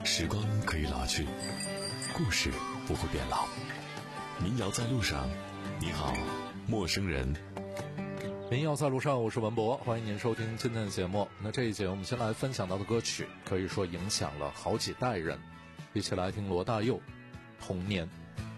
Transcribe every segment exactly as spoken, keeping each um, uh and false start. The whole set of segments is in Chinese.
时光可以老去，故事不会变老。民谣在路上，你好，陌生人。 民谣在路上，我是文博，欢迎您收听今天的节目。那这一节我们先来分享到的歌曲，可以说影响了好几代人。一起来听罗大佑《童年》。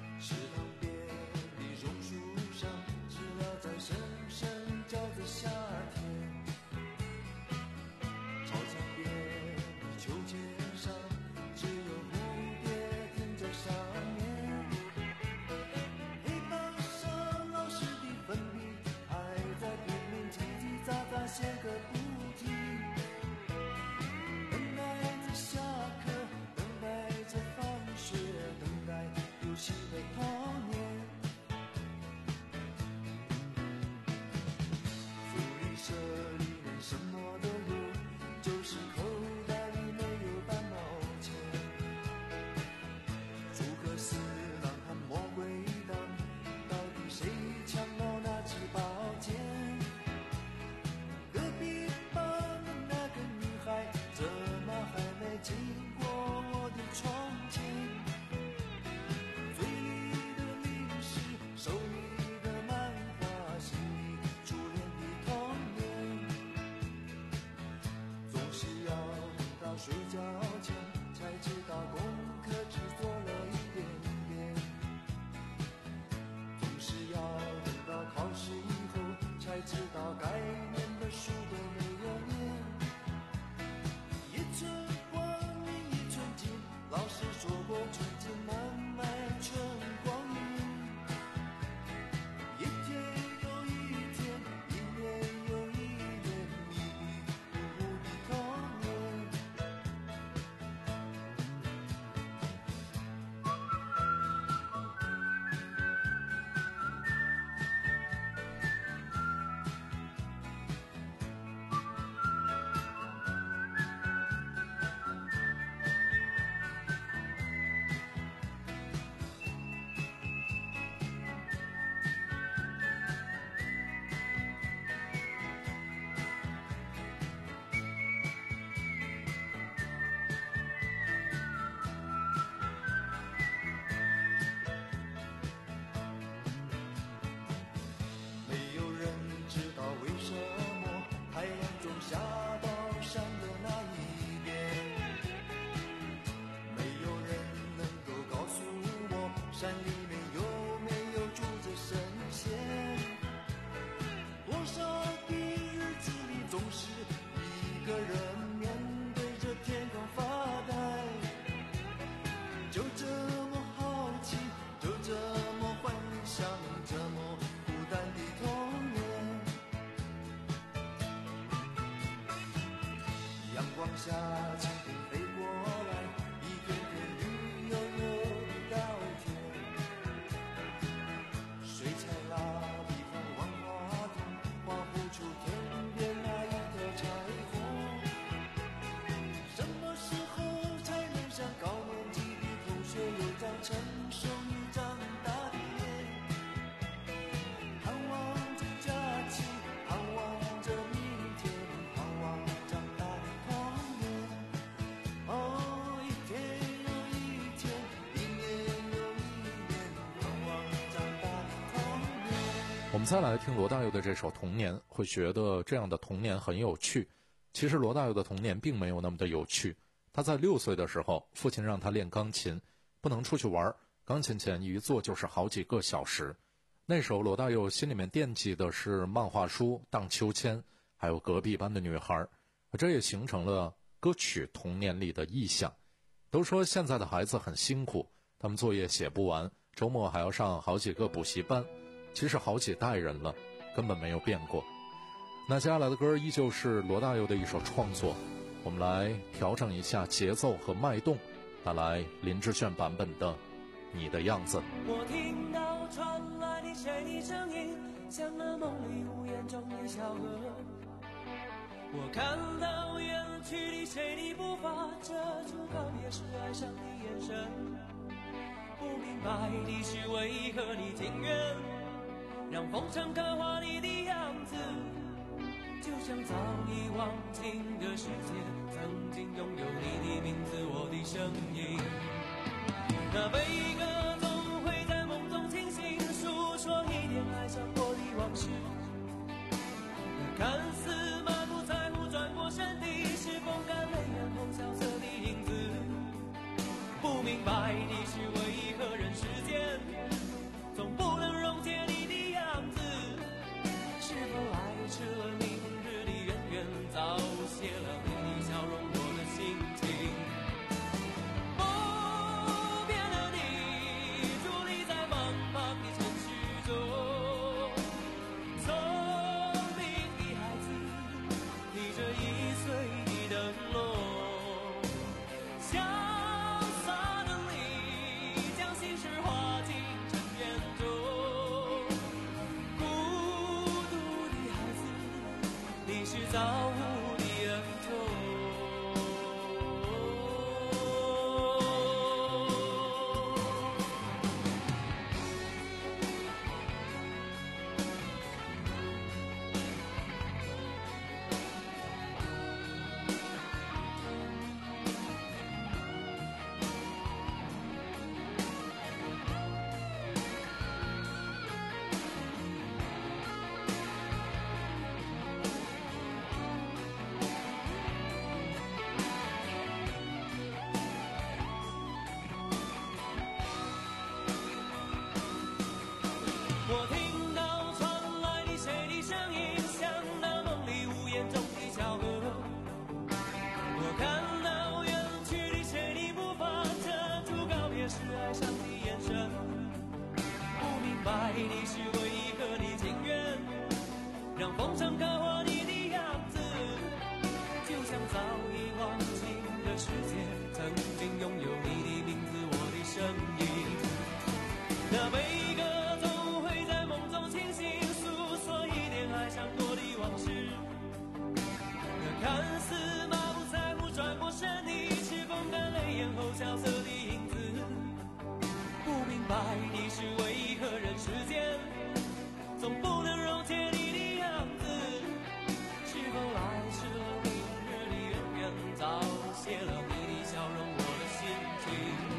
我们再来听罗大佑的这首《童年》，会觉得这样的童年很有趣。其实罗大佑的童年并没有那么的有趣。他在六岁的时候，父亲让他练钢琴，不能出去玩，钢琴前一坐就是好几个小时。那时候罗大佑心里面惦记的是漫画书、荡秋千，还有隔壁班的女孩，这也形成了歌曲《童年》里的意象。都说现在的孩子很辛苦，他们作业写不完，周末还要上好几个补习班。其实好几代人了，根本没有变过。那接下来的歌依旧是罗大佑的一首创作，我们来调整一下节奏和脉动，带来林志炫版本的《你的样子》。 我听到传来的谁的声音，像那梦里无言中的小河。我看到远去的谁的步伐，遮住告别时哀伤的眼神。不明白的是为何你情愿让风尘刻画你的样子，就像早已忘情的世界曾经拥有你的名字，我的生声音。那悲歌总会在梦中清醒，诉说一点爱上过的往事。那看似满不在乎转过身的，是风干泪眼后萧瑟的影子。不明白的是为何人世间总不能溶解你的样子。是否爱迟了你冬日的远远，早谢了你的笑容我的心情。不变的你伫立在茫茫的城市中，聪明的孩子提着易碎的灯笼，潇洒的你将心事化进尘缘中。孤独的孩子，你是造物的恩宠。我听到传来的谁的声音，像那梦里屋檐中的小河。我看到远去的谁的步伐，遮住告别时哀伤的眼神。不明白的是为何你情愿让风声刻画你的样子，就像早已忘情的世界曾经拥有你的名字，我的声音。那悲歌总会在梦中清醒，诉说一点爱上过的往事。那看似满不在乎转过身的，是风干泪眼后萧瑟的影子。不明白的是为何人世间总不能溶解你的样子。是否来迟了你冬日的远远，早谢了你的笑容我的心情。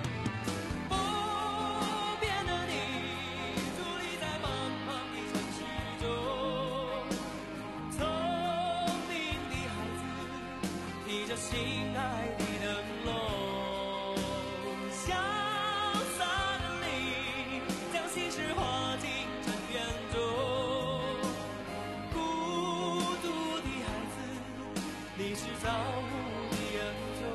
心爱的灯笼，潇洒的你将心事化进尘缘中。孤独的孩子，你是造物的恩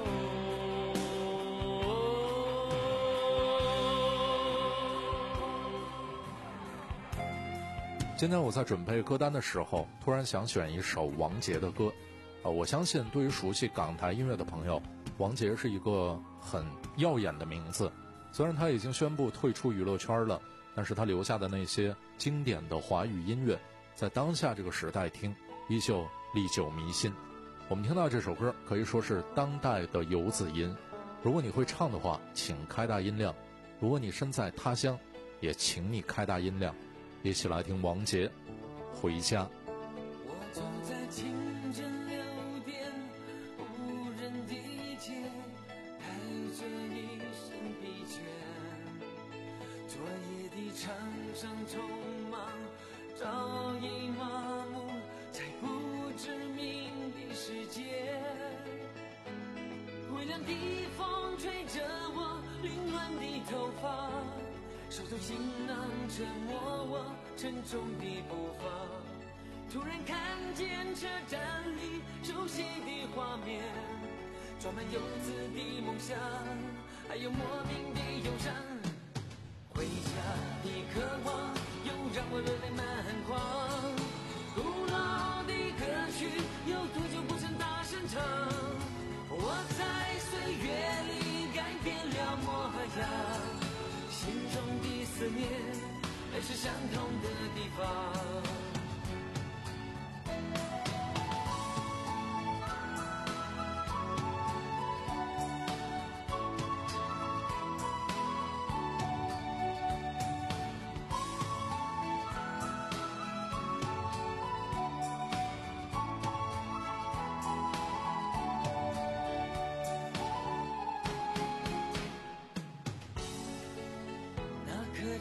宠。 今天我在准备歌单的时候，突然想选一首王杰的歌。呃，我相信对于熟悉港台音乐的朋友，王杰是一个很耀眼的名字。虽然他已经宣布退出娱乐圈了，但是他留下的那些经典的华语音乐，在当下这个时代听，依旧历久弥新。我们听到这首歌可以说是当代的游子音。如果你会唱的话，请开大音量；如果你身在他乡，也请你开大音量。一起来听王杰《回家》。 我走在清晨六点无人的街，带着一身疲倦，昨夜的场上匆忙早已麻木，在不知名的世界。微凉的风吹着我凌乱的头发，手中行囊沉默我沉重的步伐。突然看见车站里熟悉的画面，装满游子的梦想，还有莫名的忧伤。回家的渴望又让我热泪满眶，古老的歌曲有多久不曾大声唱？我在岁月里改变了模样，心中的思念还是相同的地方。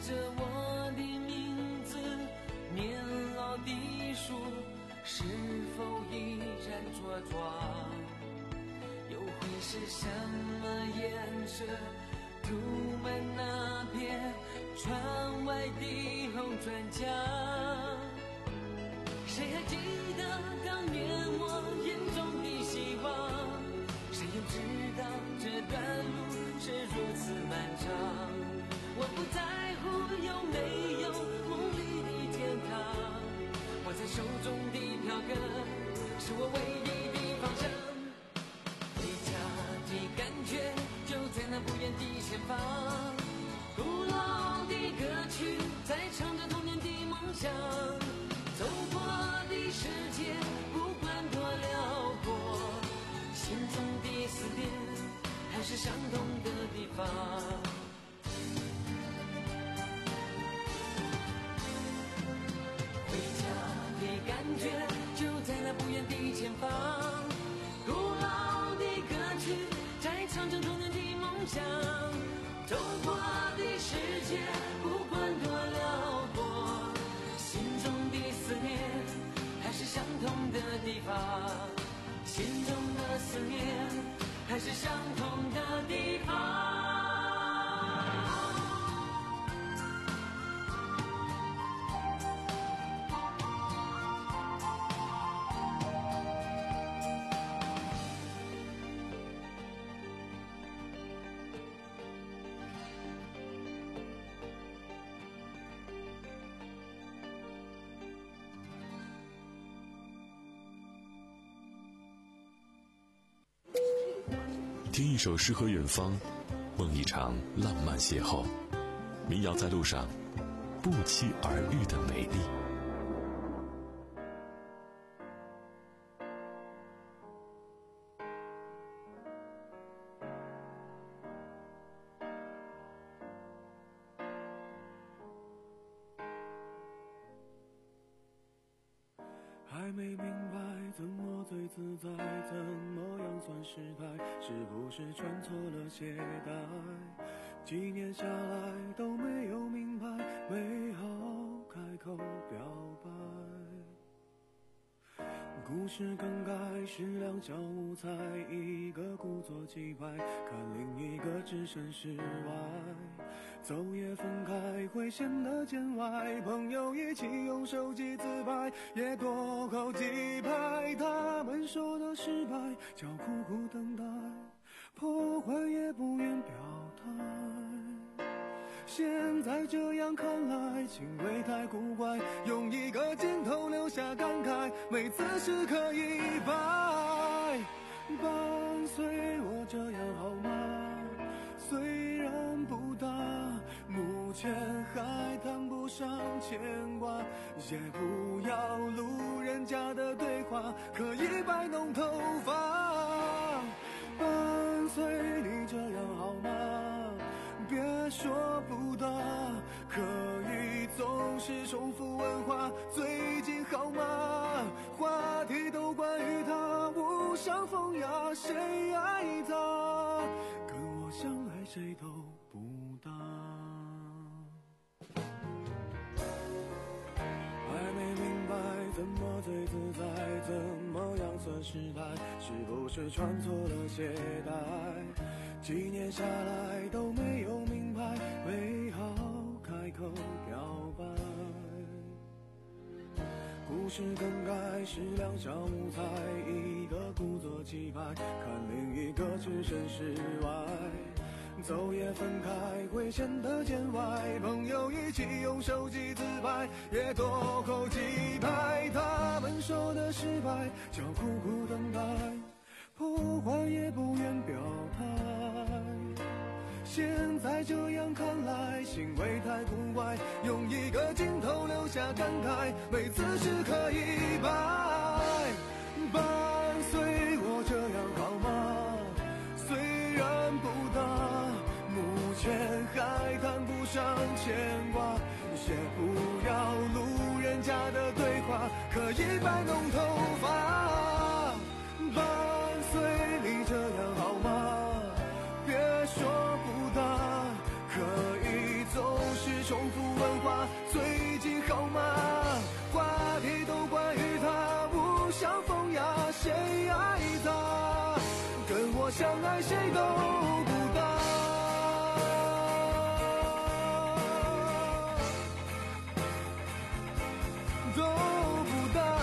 着我的名字，年老的树是否依然茁壮？又会是什么颜色涂满那片窗外的红砖墙？谁还记得当年我眼中的希望？谁又知道这段路是如此漫长？我不在乎有没有梦里的天堂，握在手中的票根是我唯一的方向。回家的感觉就在那不远的前方，古老的歌曲在唱着童年的梦想，走过的世界不管多辽阔，心中的思念还是相同的地方。回家的感觉就在那不远的前方，古老的歌曲在唱着童年的梦想，走过的世界不管多辽阔，心中的思念还是相同的地方，心中的思念还是相同的地方。 听一首诗和远方，梦一场浪漫邂逅。民谣在路上，不期而遇的美丽。 还没明白怎么最自在，怎么样算失态，是不是穿错了鞋带？几年下来都没有明白，没好开口表白。故事更改是两小无猜，一个故作气派，看另一个置身事外。走也分开会显得见外，朋友一起用手机自拍，也多扣几拍。他们说的失败叫苦苦等待，破坏也不愿表态。现在这样看来，行为太古怪，用一个镜头留下感慨，每次是可以摆。伴随我这样好吗？虽然不大，目前还谈不上牵挂，也不要路人甲的对话，可以摆弄头发。伴随你这样好吗？别说不大，可以总是重复问话，最近好吗？话题都关于他，无伤风雅，谁爱他？跟我相爱谁都不搭。还没明白怎么最自在，怎么样算失态，是不是穿错了鞋带？几年下来都没有明白，没好开口表白。故事更改是两小无猜，一个故作气派，看另一个置身事外。走也分开会显得见外，朋友一起用手机自拍，也多扣几拍。他们说的失败叫苦苦等待，破坏也不愿表态。现在这样看来，行为太古怪，用一个镜头留下感慨，每次是可以摆。伴随我这样好吗？虽然不大，目前还谈不上牵挂，也不要路人甲的对话，可以摆弄头发。伴随你这样好吗？别说不大，可以总是重复相爱谁都不到。都不到。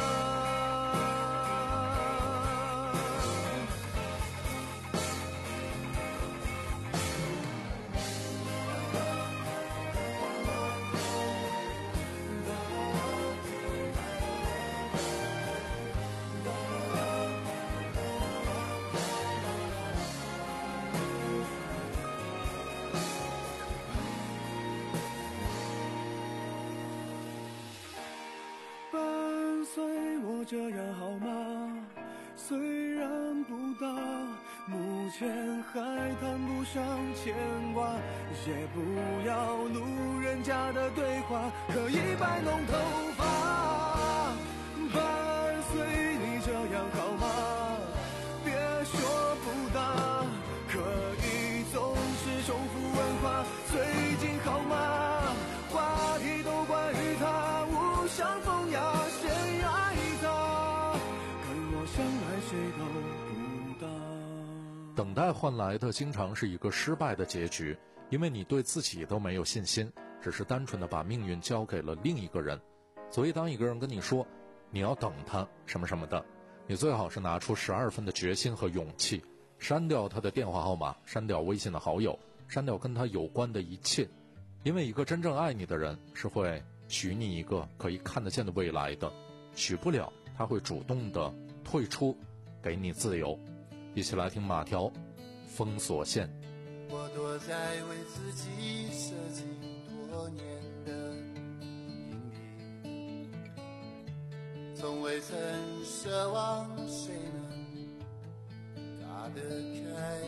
伴随我这样好吗？虽然不大，目前还谈不上牵挂，也不要路人甲的对话，可以摆弄头发。伴随你这样好吗？别说不大，可以总是重复问话，最近好吗？话题都关于他，无伤风雅，谁爱他？跟我相爱谁都不到。 等待换来的经常是一个失败的结局，因为你对自己都没有信心，只是单纯的把命运交给了另一个人。所以当一个人跟你说你要等他什么什么的，你最好是拿出十二分的决心和勇气，删掉他的电话号码，删掉微信的好友，删掉跟他有关的一切。因为一个真正爱你的人是会许你一个可以看得见的未来的，许不了他会主动的退出，给你自由。一起来听马条封锁线。 我躲在为自己设计多年的阴影，从未曾奢望谁能打得开，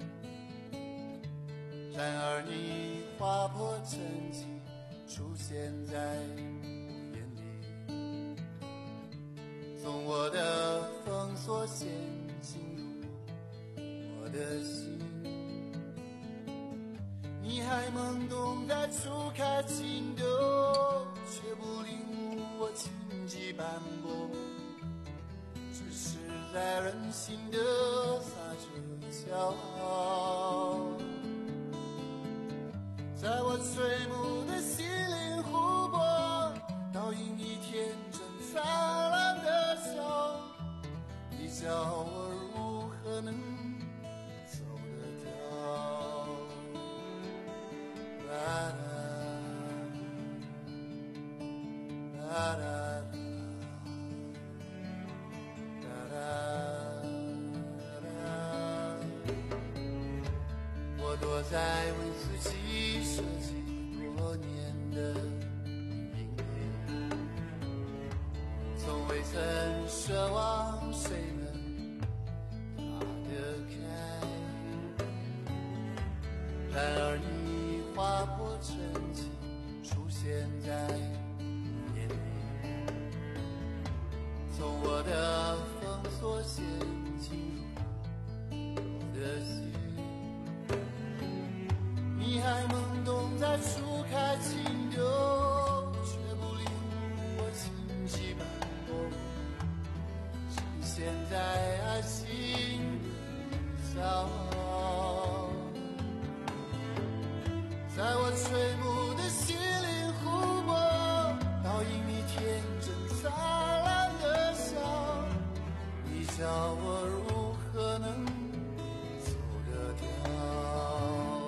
然而你划破沉寂，出现在我眼里，从我的封锁线进入我的心，你还懵懂在初开情窦，却不领悟我情迹斑驳，只是在任性的撒着骄傲，在我垂暮的心灵湖泊，倒映你天真灿烂的笑，你叫我如何能走得掉？啦啦啦啦啦，我躲在为自己设计多年的阴影，从未曾奢望谁能打得开，然而你划破沉寂，出现在眼里，从我的封锁线进入我的心，你还懵懂在初开情窦，却不领悟我情迹斑驳，深陷在爱情的骄傲，在我垂暮的心灵湖泊，倒映你天真灿烂的笑，你叫我如何能走得掉？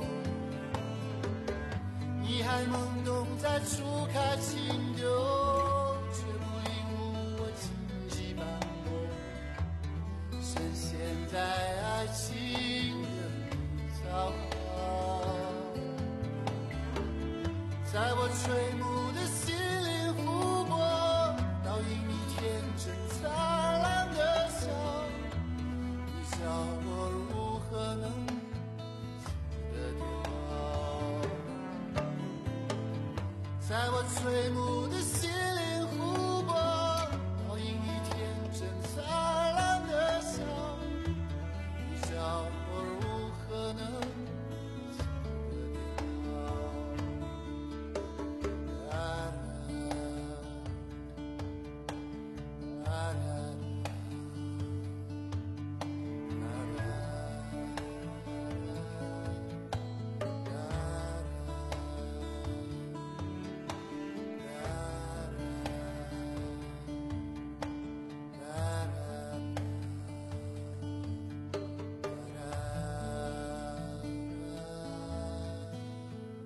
你还懵懂在初开情窦，却不领悟我情迹斑驳，深陷在爱情的骄傲，在我垂暮的心灵湖泊，倒映你天真灿烂的笑，你叫我如何能走得掉？在我垂暮的心灵湖泊，倒映你天真灿烂的笑，你叫我如何能走得掉？啦啦啦啦啦啦。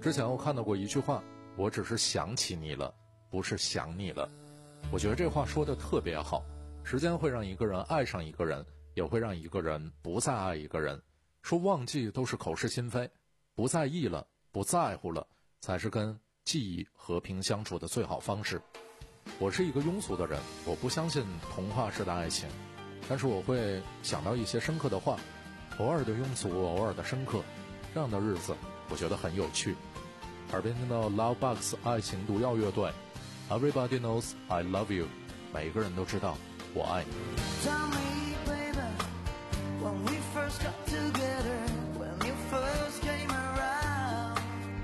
之前我看到过一句话，我只是想起你了，不是想你了。我觉得这话说的特别好，时间会让一个人爱上一个人，也会让一个人不再爱一个人。说忘记都是口是心非，不在意了，不在乎了，才是跟记忆和平相处的最好方式。我是一个庸俗的人，我不相信童话式的爱情，但是我会想到一些深刻的话，偶尔的庸俗，偶尔的深刻，这样的日子我觉得很有趣。耳边听到 Love Bugs 爱情毒药乐队 Everybody knows I love you， 每个人都知道我爱你。 Tell me, baby, when we first got together, when you first came around,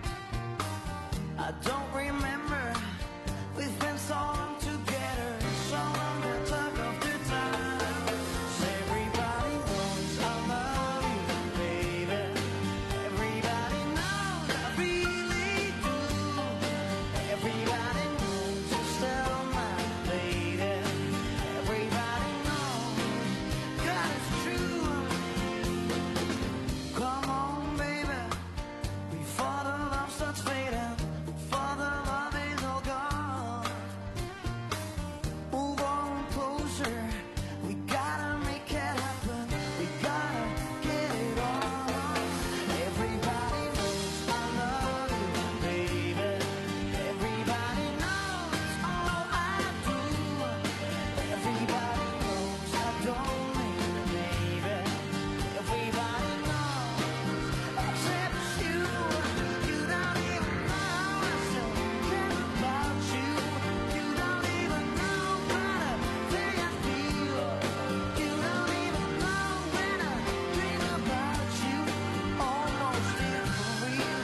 I don't remember, we've been so long together, so long the talk of the time. Everybody knows I love you, baby. Everybody knows I really do. Everybody knows you're still my lady. Everybody knows, 'cause it's true. Come on, baby, before the love starts fading, before the love is all gone. Move on closer, we gotta make it happen, we gotta get it on. Everybody knows I love you, baby. Everybody knows all I do. Everybody knows I don't mean it, baby. Everybody knows, except you. You don't even know I still care about you. You don't even know what a thing I feel. You don't even know when I dream about you, almost in for real.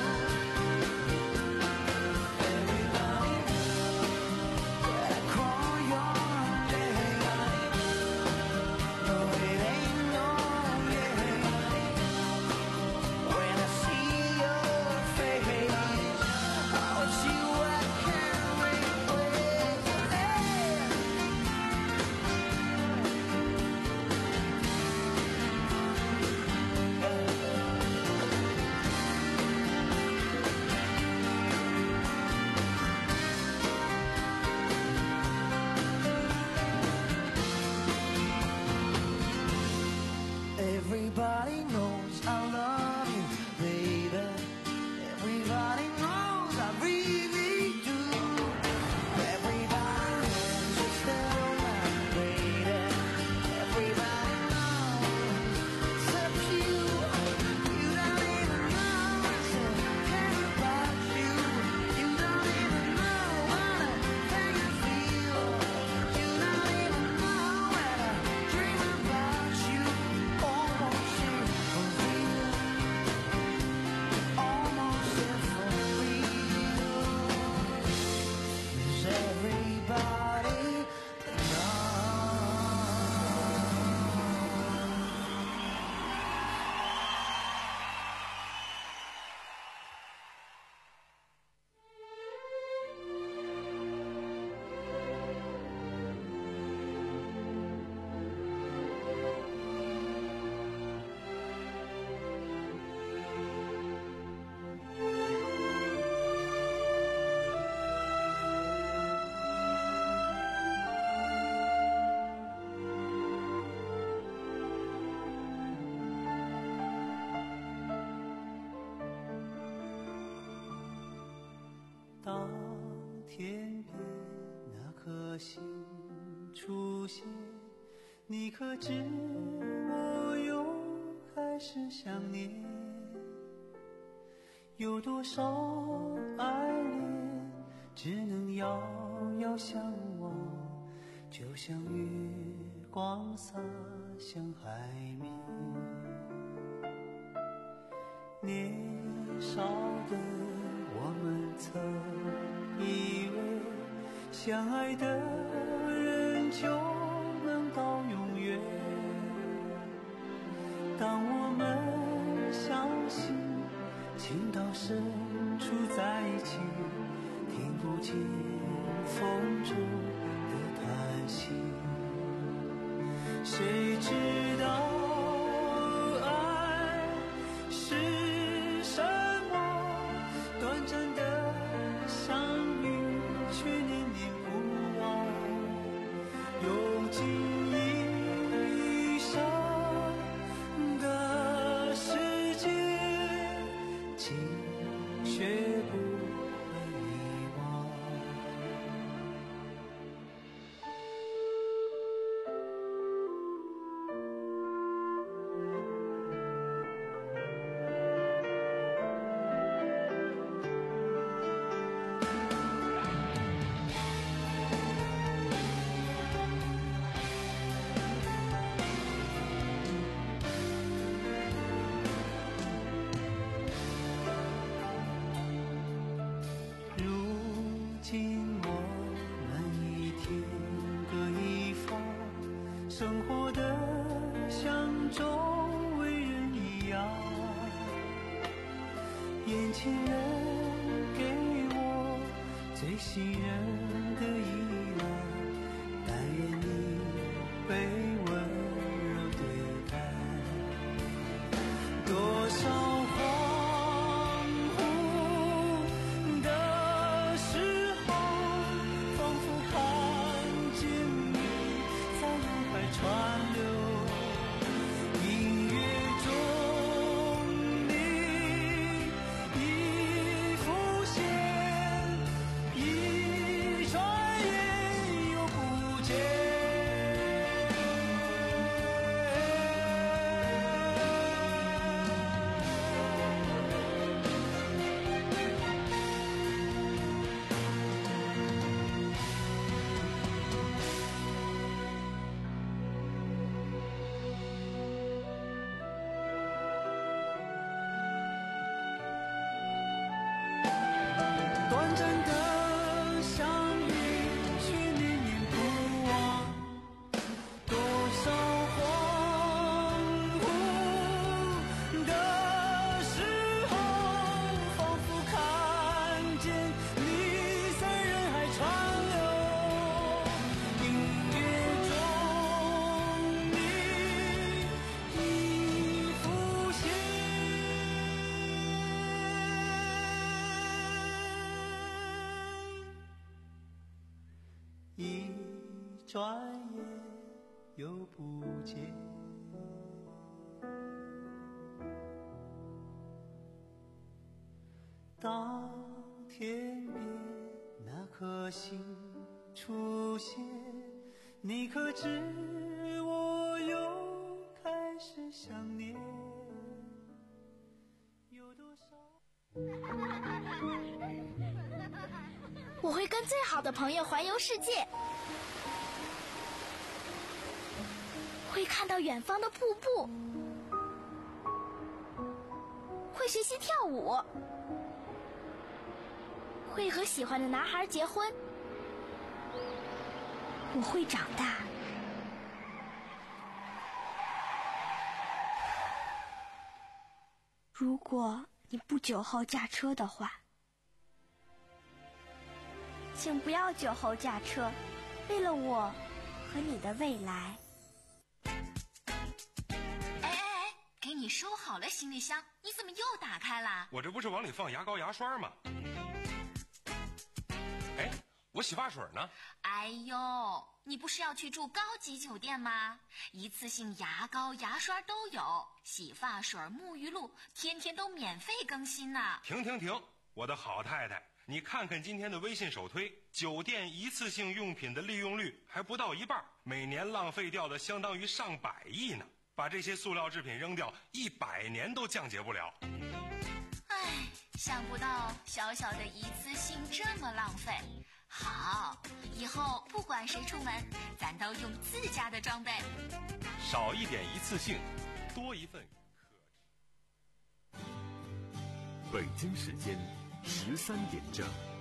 Everybody knows that I call your name. No, it ain't no game. When I see your face, oh, it's you I can't replace. Everybody knows I love you, baby. Everybody knows I really do. Everybody knows you're still my lady. Everybody knows, except you. You don't even know I still care about you. You don't even know what a thing I feel. You don't even know when I dream about you, almost in for real, almost in for real. 'Cause everybody knows. 当天边那颗星出现，你可知我又开始想念？有多少爱恋只能遥遥相望，就像月光洒向海面。年少的我们曾以为相爱的人就能到永远，当我们相信情到深处在一起，听不见风中的叹息。谁知道爱是什么？短暂眼前人给我最信任的依赖，但愿你被温柔对待。多少恍惚的时候，仿佛看见你在脑海川流，音乐中你已浮现，一转眼又不见。短暂的相遇，却念念不忘。多少恍惚的时候，仿佛看见你在人海川流，音乐中你已浮现。一转眼又不见。当天边那颗星出现，你可知我又开始想念？有多少？ 我会跟最好的朋友环游世界，会看到远方的瀑布，会学习跳舞，会和喜欢的男孩结婚。我会长大。如果你不酒后驾车的话，请不要酒后驾车，为了我和你的未来。 哎哎哎，给你收好了行李箱，你怎么又打开了？ 我这不是往里放牙膏牙刷吗？哎，我洗发水呢？ 哎呦，你不是要去住高级酒店吗？一次性牙膏牙刷都有，洗发水沐浴露天天都免费更新呢。 停停停，我的好太太，你看看今天的微信首推，酒店一次性用品的利用率还不到一半，每年浪费掉的相当于上百亿呢。把这些塑料制品扔掉，一百年都降解不了。 唉，想不到小小的一次性这么浪费。好，以后不管谁出门，咱都用自家的装备。 少一点一次性，多一份可。 北京时间十三点整。